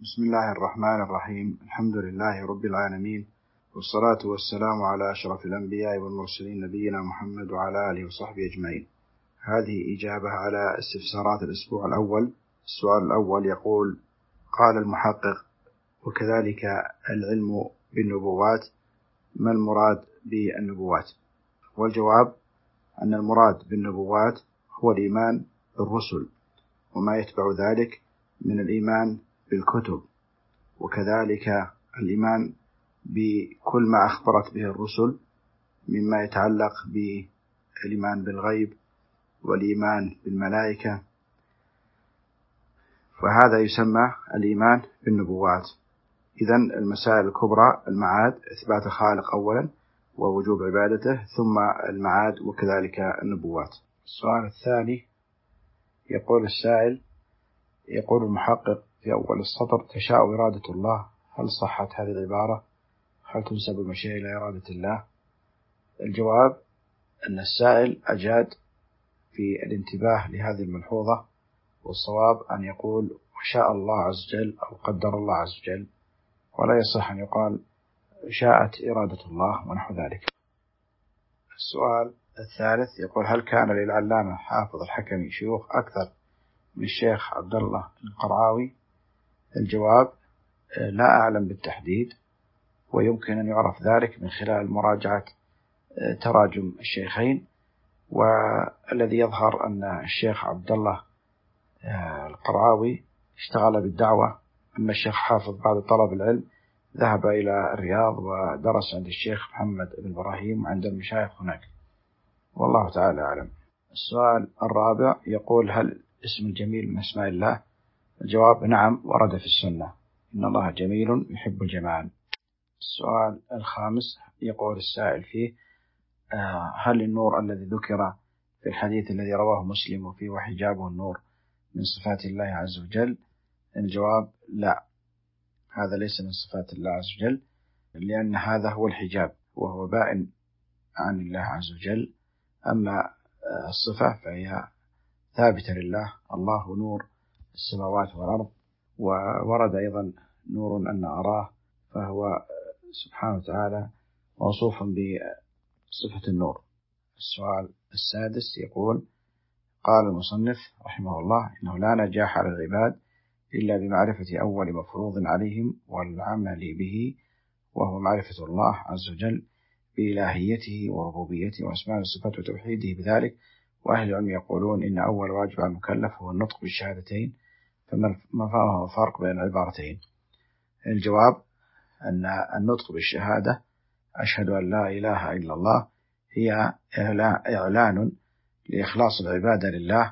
بسم الله الرحمن الرحيم. الحمد لله رب العالمين، والصلاة والسلام على أشرف الأنبياء والمرسلين نبينا محمد وعلى آله وصحبه أجمعين. هذه إجابة على استفسارات الأسبوع الأول. السؤال الأول يقول: قال المحقق: وكذلك العلم بالنبوات، ما المراد بالنبوات؟ والجواب أن المراد بالنبوات هو الإيمان بالرسل وما يتبع ذلك من الإيمان بالكتب، وكذلك الإيمان بكل ما أخبرت به الرسل مما يتعلق بالإيمان بالغيب والإيمان بالملائكة، فهذا يسمى الإيمان بالنبوات. إذن المسائل الكبرى: المعاد، إثبات الخالق أولا ووجوب عبادته، ثم المعاد وكذلك النبوات. السؤال الثاني يقول السائل: يقول المحقق في أول السطر: تشاء إرادة الله، هل صحت هذه العبارة؟ هل تنسب المشيئة إلى إرادة الله؟ الجواب أن السائل أجاد في الانتباه لهذه الملحوظة، والصواب أن يقول وشاء الله عز وجل أو قدر الله عز وجل، ولا يصح أن يقال شاءت إرادة الله ونحو ذلك. السؤال الثالث يقول: هل كان للعلامة حافظ الحكمي شيوخ أكثر من الشيخ عبد الله القرعاوي؟ الجواب: لا أعلم بالتحديد، ويمكن أن يعرف ذلك من خلال مراجعة تراجم الشيخين، والذي يظهر أن الشيخ عبد الله القرعاوي اشتغل بالدعوة، أما الشيخ حافظ بعد طلب العلم ذهب إلى الرياض ودرس عند الشيخ محمد بن إبراهيم وعند المشايخ هناك، والله تعالى أعلم. السؤال الرابع يقول: هل اسم الجميل من أسماء الله؟ الجواب: نعم، ورد في السنة، إن الله جميل يحب الجمال. السؤال الخامس يقول السائل فيه: هل النور الذي ذكر في الحديث الذي رواه مسلم وفيه وحجابه النور من صفات الله عز وجل؟ الجواب: لا، هذا ليس من صفات الله عز وجل، لأن هذا هو الحجاب وهو بائن عن الله عز وجل. أما الصفة فهي ثابتة لله، الله نور السماوات والأرض، وورد أيضا نور أن أراه، فهو سبحانه وتعالى موصوف بصفة النور. السؤال السادس يقول: قال المصنف رحمه الله: إنه لا نجاح على العباد إلا بمعرفة أول مفروض عليهم والعمل به، وهو معرفة الله عز وجل بإلهيته وربوبيته وأسماء وصفاته وتوحيده بذلك. وأهل العلم يقولون إن أول واجب على المكلف هو النطق بالشهادتين، فما هو الفرق بين العبارتين؟ الجواب أن النطق بالشهادة أشهد أن لا إله إلا الله هي إعلان لإخلاص العبادة لله،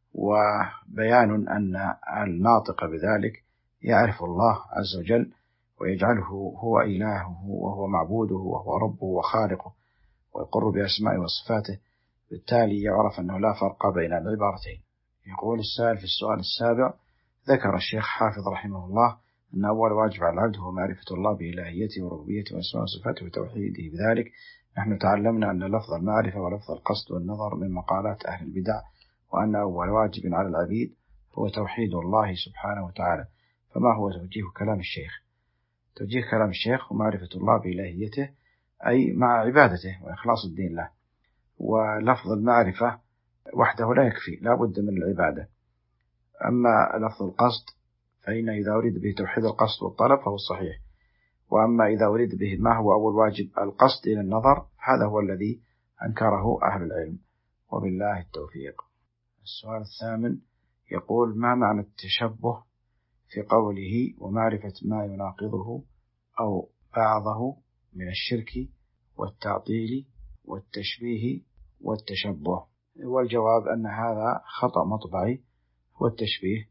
وبيان أن الناطق بذلك يعرف الله عز وجل ويجعله هو إلهه وهو معبوده وهو ربه وخالقه، ويقر بأسمائه وصفاته، بالتالي يعرف أنه لا فرق بين العبارتين. يقول السائل في السؤال السابع: ذكر الشيخ حافظ رحمه الله أن أول واجب على العبد هو معرفة الله بإلهيته وربوبيته وأسمائه وصفاته وتوحيده بذلك. نحن تعلمنا أن لفظ المعرفة ولفظ القصد والنظر من مقالات أهل البدع، وأن أول واجب على العبيد هو توحيد الله سبحانه وتعالى. فما هو توجيه كلام الشيخ؟ توجيه كلام الشيخ ومعرفة الله بإلهيته، أي مع عبادته وإخلاص الدين له، ولفظ المعرفة وحده لا يكفي، لا بد من العبادة. أما لفظ القصد فإن إذا أريد به توحيد القصد والطلب فهو الصحيح، وأما إذا أريد به ما هو أول واجب القصد إلى النظر، هذا هو الذي أنكره أهل العلم، وبالله التوفيق. السؤال الثامن يقول: ما معنى التشبه في قوله ومعرفة ما يناقضه أو بعضه من الشرك والتعطيل والتشبيه والتشبه؟ والجواب أن هذا خطأ مطبعي، والتشبيه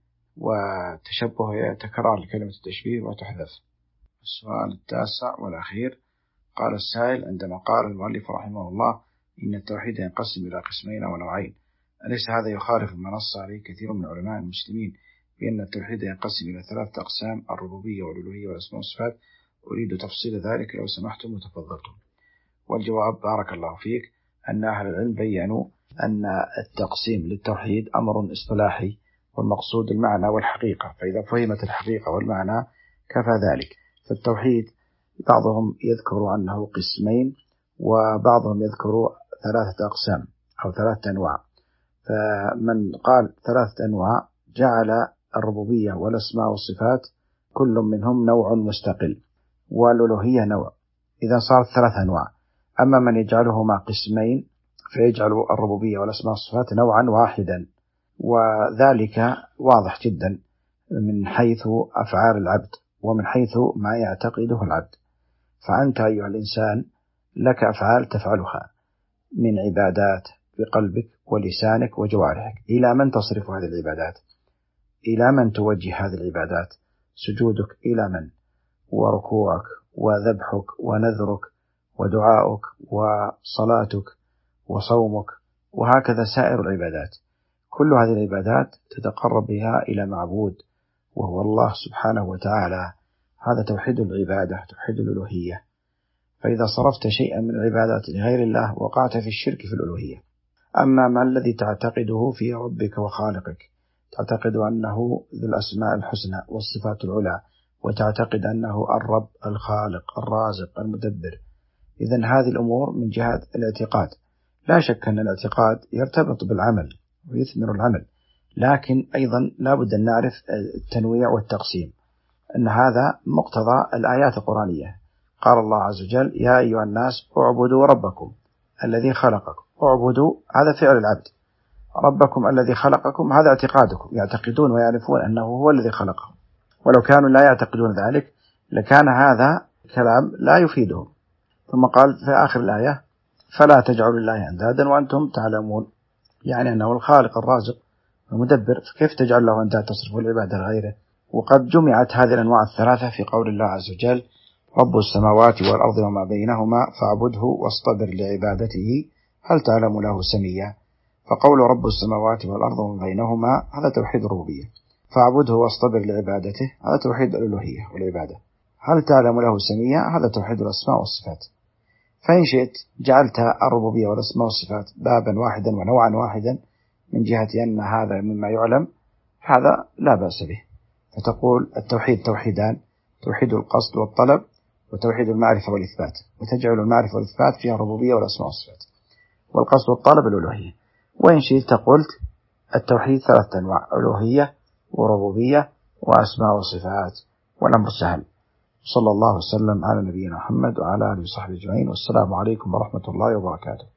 والتشبه تكرار لكلمة التشبيه وتحذف. السؤال التاسع والأخير قال السائل: عندما قال المؤلف رحمه الله إن التوحيد ينقسم إلى قسمين ونوعين، أليس هذا يخالف ما نص عليه كثير من علماء المسلمين بأن التوحيد ينقسم إلى 3 أقسام: الربوبية والألوهية والأسماء والصفات؟ أريد تفصيل ذلك لو سمحتم وتفضلتم. والجواب: بارك الله فيك، أن أهل العلم بيّنوا أن التقسيم للتوحيد أمر اصطلاحي والمقصود المعنى والحقيقة، فإذا فهمت الحقيقة والمعنى كفى ذلك. فالتوحيد بعضهم يذكر أنه قسمين، وبعضهم يذكر 3 أقسام أو 3 أنواع. فمن قال 3 أنواع جعل الربوبية والأسماء والصفات كل منهم نوع مستقل، والألوهية نوع، إذا صارت 3 أنواع. أما من يجعلهما قسمين فيجعل الربوبية والأسماء والصفات نوعا واحدا، وذلك واضح جدا من حيث أفعال العبد ومن حيث ما يعتقده العبد. فأنت أيها الإنسان لك أفعال تفعلها من عبادات بقلبك ولسانك وجوارحك. إلى من تصرف هذه العبادات؟ إلى من توجه هذه العبادات؟ سجودك إلى من؟ وركوعك وذبحك ونذرك ودعاؤك وصلاتك وصومك، وهكذا سائر العبادات. كل هذه العبادات تتقرب بها إلى معبود وهو الله سبحانه وتعالى. هذا توحيد العبادة، توحيد الألوهية. فإذا صرفت شيئا من العبادات لغير الله وقعت في الشرك في الألوهية. أما ما الذي تعتقده في ربك وخالقك، تعتقد أنه ذو الأسماء الحسنى والصفات العلى، وتعتقد أنه الرب الخالق الرازق المدبر. إذن هذه الأمور من جهة الاعتقاد. لا شك أن الاعتقاد يرتبط بالعمل ويثمر العمل، لكن أيضا لا بد أن نعرف التنويع والتقسيم، أن هذا مقتضى الآيات القرآنية. قال الله عز وجل: يا أيها الناس اعبدوا ربكم الذي خلقكم. اعبدوا هذا فعل العبد، ربكم الذي خلقكم هذا اعتقادكم، يعتقدون ويعرفون أنه هو الذي خلقهم. ولو كانوا لا يعتقدون ذلك لكان هذا كلام لا يفيدهم. ثم قال في آخر الآية: فلا تجعلوا لله أندادا وأنتم تعلمون، يعني أنه الخالق الرازق المدبر، فكيف تجعل له أنداد تصرف العبادة لغيره؟ وقد جمعت هذه الأنواع الثلاثة في قول الله عز وجل: رب السماوات والأرض وما بينهما فاعبده واصطبر لعبادته هل تعلم له سميا. فقول رب السماوات والأرض وما بينهما هذا توحيد الربوبية، فاعبده واصطبر لعبادته هذا توحيد الألوهية والعبادة، هل تعلم له سميا هذا توحيد الأسماء والصفات. فإن شئت جعلت الربوبية والأسماء والصفات بابا واحدا ونوعا واحدا من جهة أن هذا مما يعلم، هذا لا بأس به. فتقول التوحيد توحيدان: توحيد القصد والطلب، وتوحيد المعرفة والإثبات، وتجعل المعرفة والإثبات فيها الربوبية والأسماء والصفات، والقصد والطلب الألوهية. وإن شئت قلت التوحيد 3 أنواع: ألوهية وربوبية وأسماء وصفات، والأمر سهل. صلى الله وسلم على نبينا محمد وعلى آله وصحبه أجمعين، والسلام عليكم ورحمة الله وبركاته.